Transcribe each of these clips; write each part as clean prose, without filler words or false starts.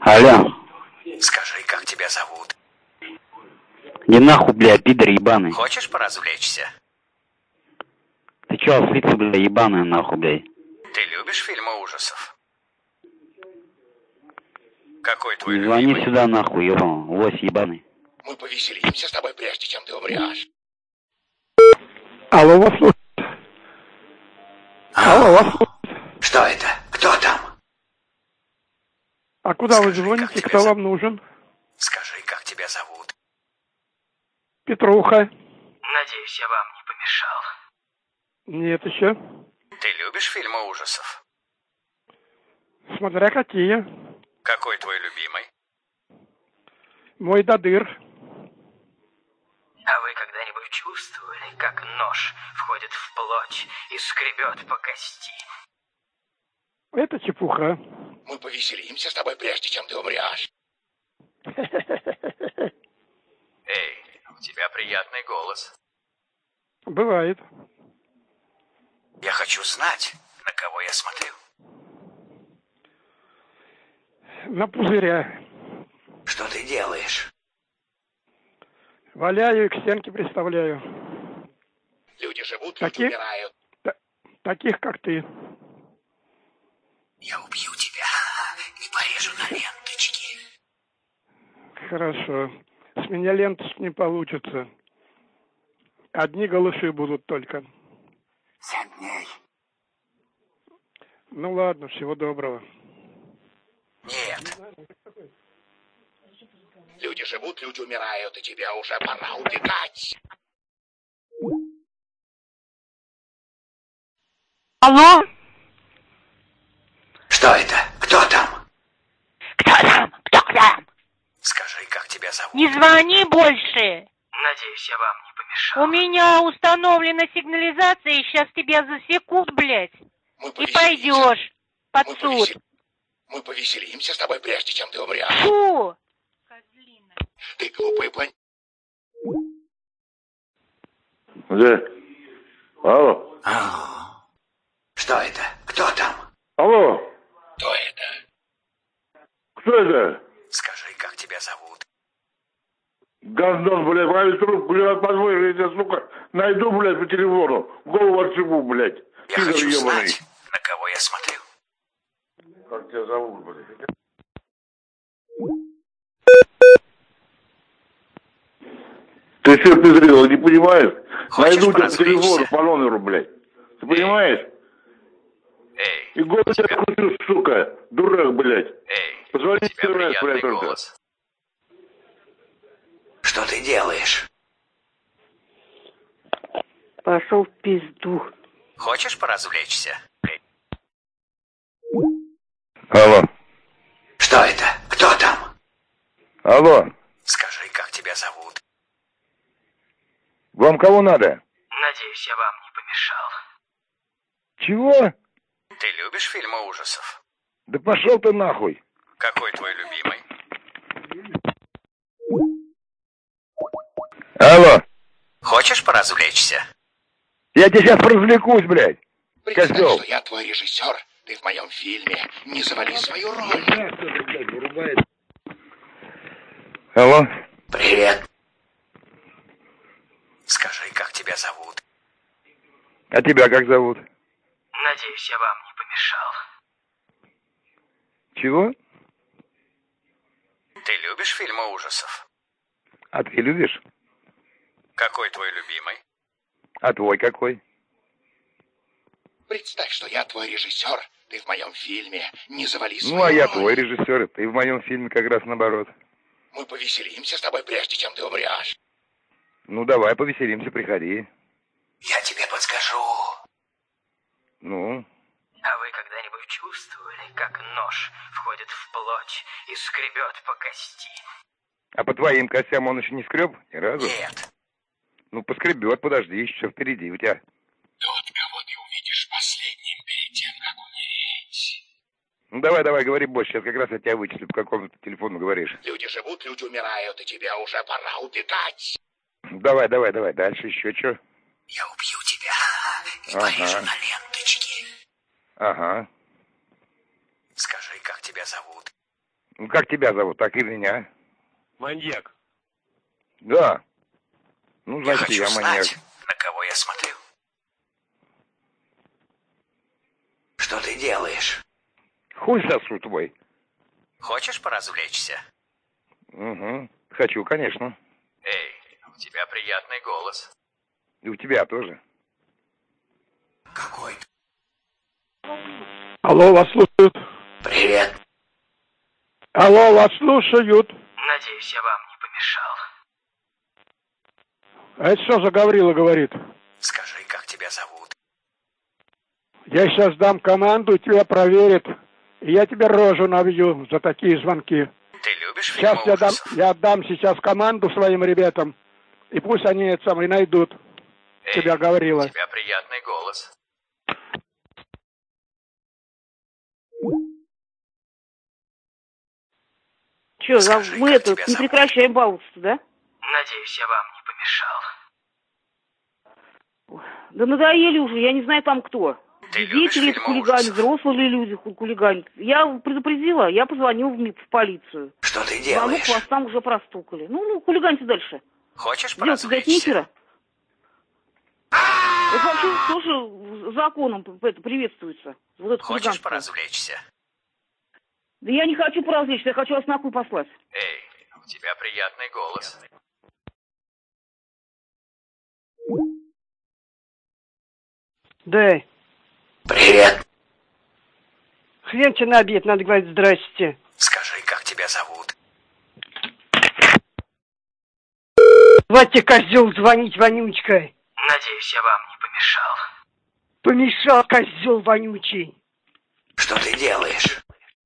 Алло. Скажи, как тебя зовут? Не нахуй, бля, пидор ебаный. Хочешь поразвлечься? Ты чё, ослица, бля, ебаная, нахуй, блядь? Ты любишь фильмы ужасов? Какой твой Не звони любимый? сюда, нахуй, ебаный, лось ебаный. Мы повеселимся с тобой, прежде чем ты умрешь. Алло, вас слушает. Алло, вас слушает. Что это? Кто там? А куда вы Скажи, звоните? как тебя Кто зовут? вам нужен? Скажи, как тебя зовут? Петруха. Надеюсь, я вам не помешал. Нет еще. Ты любишь фильмы ужасов? Смотря какие. Какой твой любимый? Мой додыр. А вы когда-нибудь чувствовали, как нож входит в плоть и скребет по кости? Это чепуха. Мы повеселимся с тобой, прежде чем ты умрешь. Эй, у тебя приятный голос. Бывает. Я хочу знать, на кого я смотрю. На пузыря. Что ты делаешь? Валяю и к стенке приставляю. Люди живут, люди Таких? умирают. Таких, как ты. Я убью тебя и порежу на ленточки. Хорошо. С меня ленточки не получится. Одни голыши будут только. 7 дней. Ну ладно, всего доброго. Нет. Люди живут, люди умирают, и тебе уже пора убегать. Алло? Что это? Кто там? Кто там? Кто там? Скажи, как тебя зовут? Не звони больше. Надеюсь, я вам не помешал. У меня установлена сигнализация, и сейчас тебя засекут, блядь. Мы И повеселимся. пойдешь под Мы суд. Мы повеселимся с тобой, прежде чем ты умрешь. Фу! Козлина. Ты глупый план. Да. Алло. Алло. Что это? Кто там? Алло. Кто это? Кто это? Скажи, как тебя зовут? Газдон, блядь, правильно трубку, блядь, позволь, я тебя, сука, найду, блядь, по телефону. Голову отшибу, блядь. Я Пидор хочу ебаный. знать, на кого я смотрю. Как тебя зовут, блядь? Ты что пиздрил, не понимаешь? Хочешь Найду тебя по телефону, поразвлечься? по номеру, блядь. Ты понимаешь? Эй, И голову тебя крутишь, сука, дурак, блядь. эй, Позвони у тебя мне, блядь, приятный только. голос. Что ты делаешь? Пошел в пизду. Хочешь поразвлечься? Алло. Что это? Кто там? Алло. Скажи, как тебя зовут? Вам кого надо? Надеюсь, я вам не помешал. Чего? Ты любишь фильмы ужасов? Да пошел ты нахуй. Какой твой любимый? Алло. Хочешь поразвлечься? Я тебе сейчас развлекусь, блядь. Представь, Козёл. что я твой режиссер. Ты в моем фильме. Не завали свою роль. Алло. Привет. Скажи, как тебя зовут? А тебя как зовут? Надеюсь, я вам не помешал. Чего? Ты любишь фильмы ужасов? А ты любишь? Какой твой любимый? А твой какой? Представь, что я твой режиссер. Ты в моем фильме. Не завали свою Ну, а я роль. твой режиссер. Ты в моем фильме как раз наоборот. Мы повеселимся с тобой, прежде чем ты умрешь. Ну, давай повеселимся, приходи. Я тебе подскажу. Ну, А вы когда-нибудь чувствовали, как нож входит в плоть и скребет по кости? а по твоим костям он еще не скреб ни разу? Нет. Ну, поскребет, подожди, еще впереди у тебя. Тот, кого ты увидишь последним перед тем, как умереть. Ну, давай, говори больше. Сейчас как раз я тебя вычислю, по какому ты телефону говоришь. Люди живут, люди умирают, и тебе уже пора убегать. Давай. Дальше еще что? Я убью тебя и порежу на ленточки. Ага. Скажи, как тебя зовут? Ну, как тебя зовут, так и меня? Маньяк. Да. Ну, Я значит, хочу я маньяк. знать, на кого я смотрю. Что ты делаешь? Хуй сосу твой. Хочешь поразвлечься? Угу. Хочу, конечно. Эй, у тебя приятный голос. И у тебя тоже. Какой ты? Алло, вас слушают. Привет. Алло, вас слушают. Надеюсь, я вам не помешал. А это что за Гаврила говорит? Скажи, как тебя зовут? Я сейчас дам команду, тебя проверят. И я тебе рожу набью за такие звонки. Ты любишь Сейчас фильмы ужасов? я отдам сейчас команду своим ребятам. И пусть они это самое найдут. Эй, Тебя Гаврила. у тебя приятный голос. Че, Скажи, мы как это, тебя не зовут? прекращаем баловаться, да? Надеюсь, я вам не помешал. Да надоели уже, я не знаю там кто. Ты любишь Дети ли это фильмы хулигане, ужасов? взрослые ли люди хулиганят. Я предупредила, я позвонил в полицию. Что ты Звонок делаешь? вас там уже простукали. Ну, хулиганьте дальше. Хочешь Делать опять поразвлечься? нехера. Это вообще тоже законом это приветствуется. Вот это Хочешь хулиганство. поразвлечься? Да я не хочу поразвлечься, я хочу вас на хуй послать. Эй, у тебя приятный голос. Да, Привет. хрен тебе на обед, надо говорить здрасте. Скажи, как тебя зовут? Вот тебе, козел, звонить, вонючка. Надеюсь, я вам не помешал. Помешал, козел вонючий. Что ты делаешь?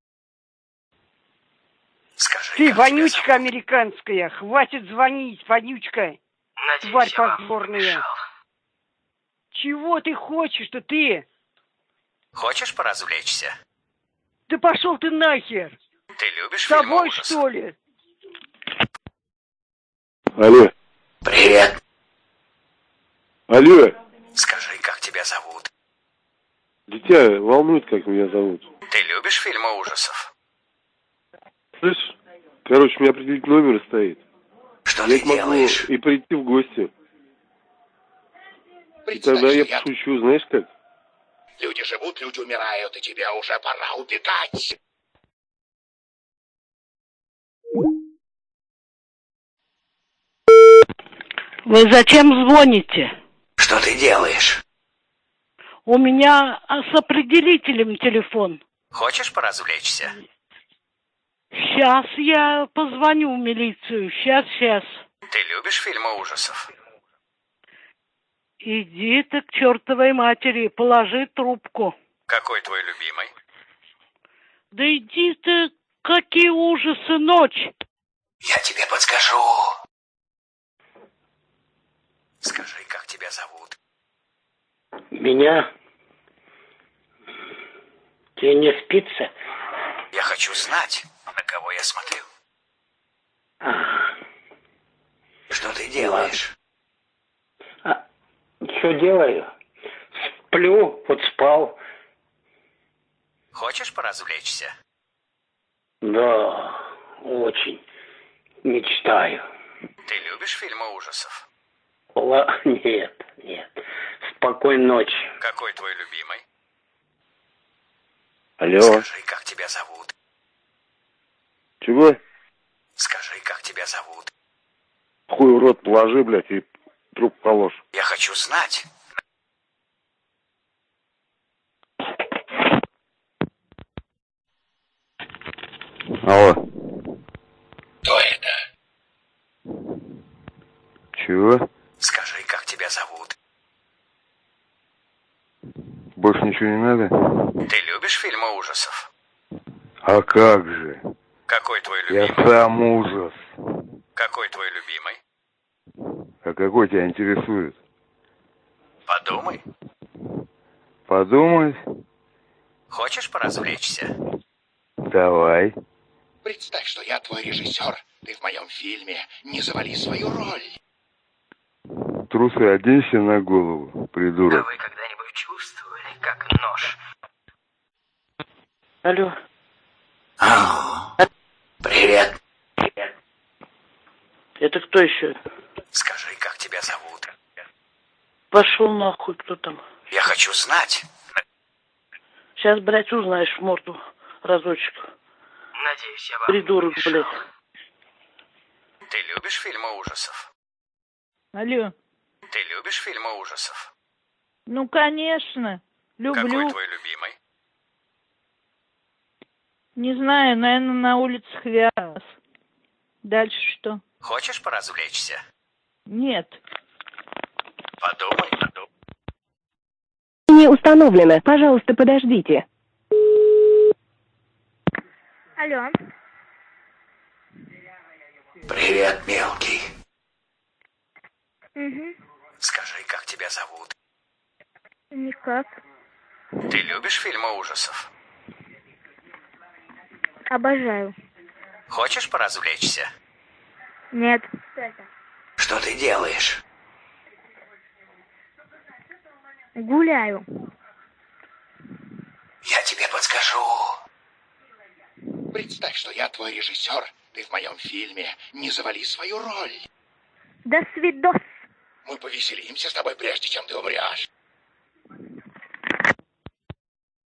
Скажи, Ты как тебя вонючка зовут? американская, хватит звонить, вонючка. Надеюсь, Тварь я вам не позорная. помешал. Чего ты хочешь-то, ты? Хочешь поразвлечься? Да пошел ты нахер. Ты любишь С фильмы тобой, ужасов? что ли? Алло. Привет. Алло. Скажи, как тебя зовут? Дитя, волнует, как меня зовут. Ты любишь фильмы ужасов? Слышь, короче, у меня определить номер стоит. Что Я ты могу делаешь? и прийти в гости. И Представь, тогда я что я- пошучу, знаешь как? Люди живут, люди умирают, и тебе уже пора убегать. Вы зачем звоните? Что ты делаешь? У меня с определителем телефон. Хочешь поразвлечься? Сейчас я позвоню в милицию. Сейчас. Ты любишь фильмы ужасов? Иди ты к чертовой матери, положи трубку. Какой твой любимый? Да иди ты, какие ужасы, ночь. Я тебе подскажу. Скажи, как тебя зовут? Меня? Тебе не спится? Я хочу знать, на кого я смотрю. Что ты делаешь? Что делаю? Сплю, вот спал. Хочешь поразвлечься? Да, очень. Мечтаю. Ты любишь фильмы ужасов? Нет. Спокойной ночи. Какой твой любимый? Алло. Скажи, как тебя зовут? Чего? Скажи, как тебя зовут? Хуй в рот положи, блядь, и трубку положь. Я хочу знать. Алло. Кто это? Чего? Скажи, как тебя зовут? Больше ничего не надо? Ты любишь фильмы ужасов? А как же? Какой твой Я любимый? сам ужас. Какой твой любимый? А какой тебя интересует? Подумай. Подумай. Хочешь поразвлечься? Давай. Представь, что я твой режиссер. Ты в моем фильме. Не завали свою роль. Трусы оденься на голову, А придурок. вы когда-нибудь чувствовали, как нож? Алло. Алло. кто еще? Скажи, как тебя зовут? Пошел нахуй, кто там? Я хочу знать. Сейчас, блядь, узнаешь в морду разочек. Надеюсь, я вам Придурок, не мешал. блядь. Ты любишь фильмы ужасов? Алло. Ты любишь фильмы ужасов? Ну, конечно. Люблю. Какой твой любимый? Не знаю, наверное, на улицах Вяз. Дальше что? Хочешь поразвлечься? Нет. Подумай. Не установлено. Пожалуйста, подождите. Алло. Привет, мелкий. Угу. Скажи, как тебя зовут? Никак. Ты любишь фильмы ужасов? Обожаю. Хочешь поразвлечься? Нет. Что ты делаешь? Гуляю. Я тебе подскажу. Представь, что я твой режиссер. Ты в моем фильме. Не завали свою роль. До свидос. Мы повеселимся с тобой, прежде чем ты умрешь.